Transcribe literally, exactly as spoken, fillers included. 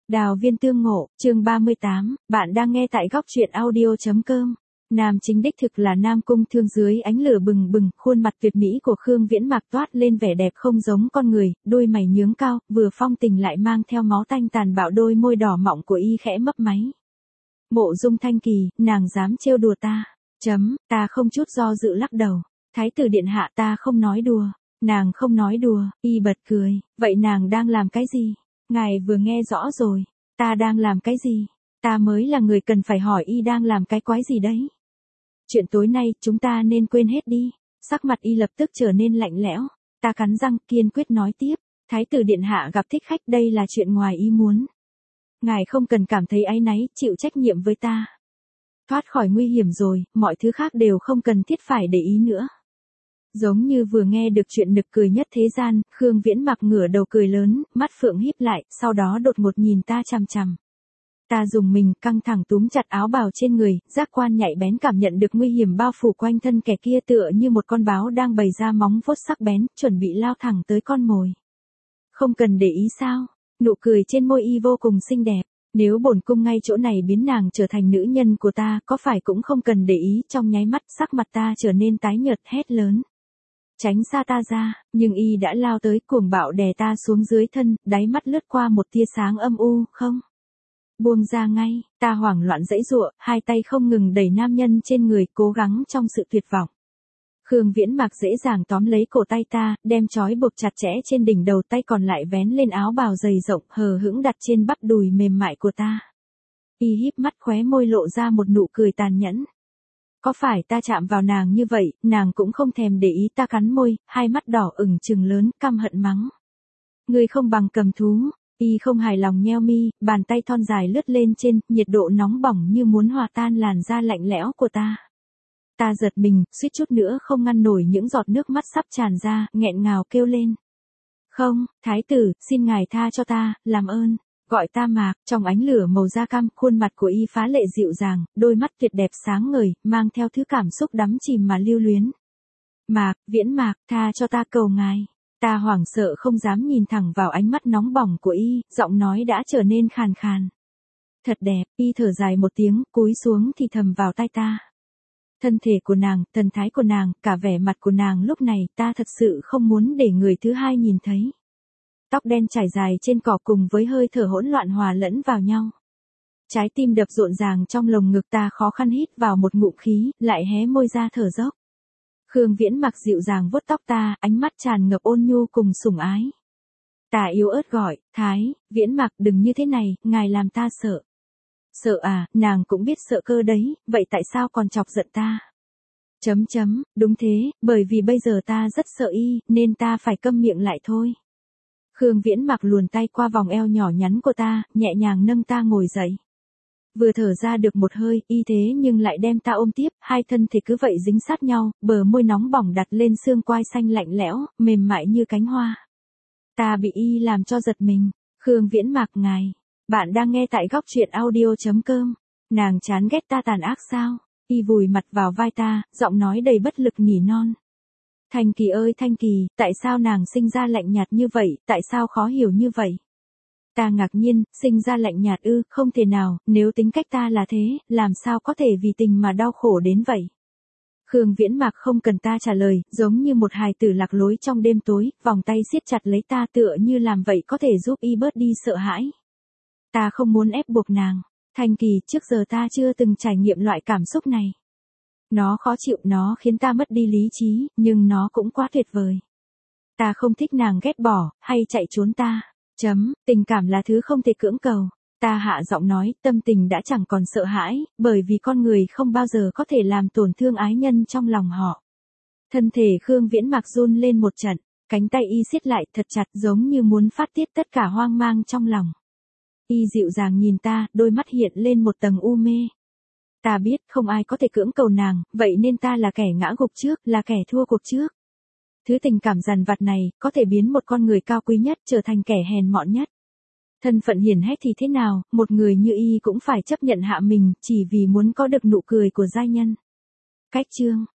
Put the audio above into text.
Đào viên tương ngộ, chương ba mươi tám, bạn đang nghe tại góc truyện audio.com. Nam chính đích thực là Nam Cung Thương, dưới ánh lửa bừng bừng, khuôn mặt tuyệt mỹ của Khương Viễn Mạc toát lên vẻ đẹp không giống con người, đôi mày nhướng cao, vừa phong tình lại mang theo máu tanh tàn bạo, đôi môi đỏ mọng của y khẽ mấp máy. Mộ Dung Thanh Kỳ, nàng dám trêu đùa ta. Chấm, ta không chút do dự lắc đầu. Thái tử điện hạ, ta không nói đùa. Nàng không nói đùa, y bật cười, vậy nàng đang làm cái gì? Ngài vừa nghe rõ rồi, ta đang làm cái gì? Ta mới là người cần phải hỏi y đang làm cái quái gì đấy. Chuyện tối nay chúng ta nên quên hết đi. Sắc mặt y lập tức trở nên lạnh lẽo. Ta cắn răng kiên quyết nói tiếp. Thái tử điện hạ gặp thích khách, đây là chuyện ngoài ý muốn. Ngài không cần cảm thấy áy náy, chịu trách nhiệm với ta. Thoát khỏi nguy hiểm rồi, mọi thứ khác đều không cần thiết phải để ý nữa. Giống như vừa nghe được chuyện nực cười nhất thế gian, Khương Viễn Mạc ngửa đầu cười lớn, mắt phượng híp lại, sau đó đột ngột nhìn ta chằm chằm. Ta dùng mình, căng thẳng túm chặt áo bào trên người, giác quan nhạy bén cảm nhận được nguy hiểm bao phủ quanh thân kẻ kia, tựa như một con báo đang bày ra móng vuốt sắc bén, chuẩn bị lao thẳng tới con mồi. Không cần để ý sao? Nụ cười trên môi y vô cùng xinh đẹp. Nếu bổn cung ngay chỗ này biến nàng trở thành nữ nhân của ta, có phải cũng không cần để ý? Trong nháy mắt, sắc mặt ta trở nên tái nhợt, hét lớn. Tránh xa ta ra, nhưng y đã lao tới, cuồng bạo đè ta xuống dưới thân, đáy mắt lướt qua một tia sáng âm u. Không, buông ra ngay. Ta hoảng loạn giãy giụa, hai tay không ngừng đẩy nam nhân trên người, cố gắng trong sự tuyệt vọng. Khương Viễn Mạc dễ dàng tóm lấy cổ tay ta, đem trói buộc chặt chẽ trên đỉnh đầu, tay còn lại vén lên áo bào dày rộng, hờ hững đặt trên bắp đùi mềm mại của ta. Y híp mắt, khóe môi lộ ra một nụ cười tàn nhẫn. Có phải ta chạm vào nàng như vậy, nàng cũng không thèm để ý? Ta cắn môi, hai mắt đỏ ửng trừng lớn, căm hận mắng. Ngươi không bằng cầm thú. Y không hài lòng nheo mi, bàn tay thon dài lướt lên trên, nhiệt độ nóng bỏng như muốn hòa tan làn da lạnh lẽo của ta. Ta giật mình, suýt chút nữa không ngăn nổi những giọt nước mắt sắp tràn ra, nghẹn ngào kêu lên. Không, thái tử, xin ngài tha cho ta, làm ơn. Gọi ta Mạc. Trong ánh lửa màu da cam, khuôn mặt của y phá lệ dịu dàng, đôi mắt tuyệt đẹp sáng ngời, mang theo thứ cảm xúc đắm chìm mà lưu luyến. Mạc, Viễn Mạc, tha cho ta, cầu ngài. Ta hoảng sợ không dám nhìn thẳng vào ánh mắt nóng bỏng của y, giọng nói đã trở nên khàn khàn. Thật đẹp. Y thở dài một tiếng, cúi xuống thì thầm vào tai ta. Thân thể của nàng, thần thái của nàng, cả vẻ mặt của nàng lúc này, ta thật sự không muốn để người thứ hai nhìn thấy. Tóc đen trải dài trên cỏ cùng với hơi thở hỗn loạn hòa lẫn vào nhau. Trái tim đập rộn ràng trong lồng ngực, ta khó khăn hít vào một ngụm khí, lại hé môi ra thở dốc. Khương Viễn Mạc dịu dàng vuốt tóc ta, ánh mắt tràn ngập ôn nhu cùng sủng ái. Ta yếu ớt gọi, Thái, Viễn Mạc, đừng như thế này, ngài làm ta sợ. Sợ à? Nàng cũng biết sợ cơ đấy, vậy tại sao còn chọc giận ta? Chấm chấm, đúng thế, bởi vì bây giờ ta rất sợ y, nên ta phải câm miệng lại thôi. Khương Viễn Mạc luồn tay qua vòng eo nhỏ nhắn của ta, nhẹ nhàng nâng ta ngồi dậy. Vừa thở ra được một hơi, y thế nhưng lại đem ta ôm tiếp, hai thân thể cứ vậy dính sát nhau, bờ môi nóng bỏng đặt lên xương quai xanh lạnh lẽo, mềm mại như cánh hoa. Ta bị y làm cho giật mình. Khương Viễn Mạc, ngài, bạn đang nghe tại góc truyện audio.com. Nàng chán ghét ta tàn ác sao? Y vùi mặt vào vai ta, giọng nói đầy bất lực nỉ non. Thanh Kỳ ơi Thanh Kỳ, tại sao nàng sinh ra lạnh nhạt như vậy, tại sao khó hiểu như vậy? Ta ngạc nhiên, sinh ra lạnh nhạt ư? Không thể nào, nếu tính cách ta là thế, làm sao có thể vì tình mà đau khổ đến vậy? Khương Viễn Mạc không cần ta trả lời, giống như một hài tử lạc lối trong đêm tối, vòng tay siết chặt lấy ta, tựa như làm vậy có thể giúp y bớt đi sợ hãi. Ta không muốn ép buộc nàng. Thanh Kỳ, trước giờ ta chưa từng trải nghiệm loại cảm xúc này. Nó khó chịu, nó khiến ta mất đi lý trí, nhưng nó cũng quá tuyệt vời. Ta không thích nàng ghét bỏ, hay chạy trốn ta. Chấm, tình cảm là thứ không thể cưỡng cầu. Ta hạ giọng nói, tâm tình đã chẳng còn sợ hãi, bởi vì con người không bao giờ có thể làm tổn thương ái nhân trong lòng họ. Thân thể Khương Viễn Mạc run lên một trận, cánh tay y siết lại thật chặt, giống như muốn phát tiết tất cả hoang mang trong lòng. Y dịu dàng nhìn ta, đôi mắt hiện lên một tầng u mê. Ta biết không ai có thể cưỡng cầu nàng, vậy nên ta là kẻ ngã gục trước, là kẻ thua cuộc trước. Thứ tình cảm dằn vặt này, có thể biến một con người cao quý nhất trở thành kẻ hèn mọn nhất. Thân phận hiển hách thì thế nào, một người như y cũng phải chấp nhận hạ mình, chỉ vì muốn có được nụ cười của giai nhân. Cách chương.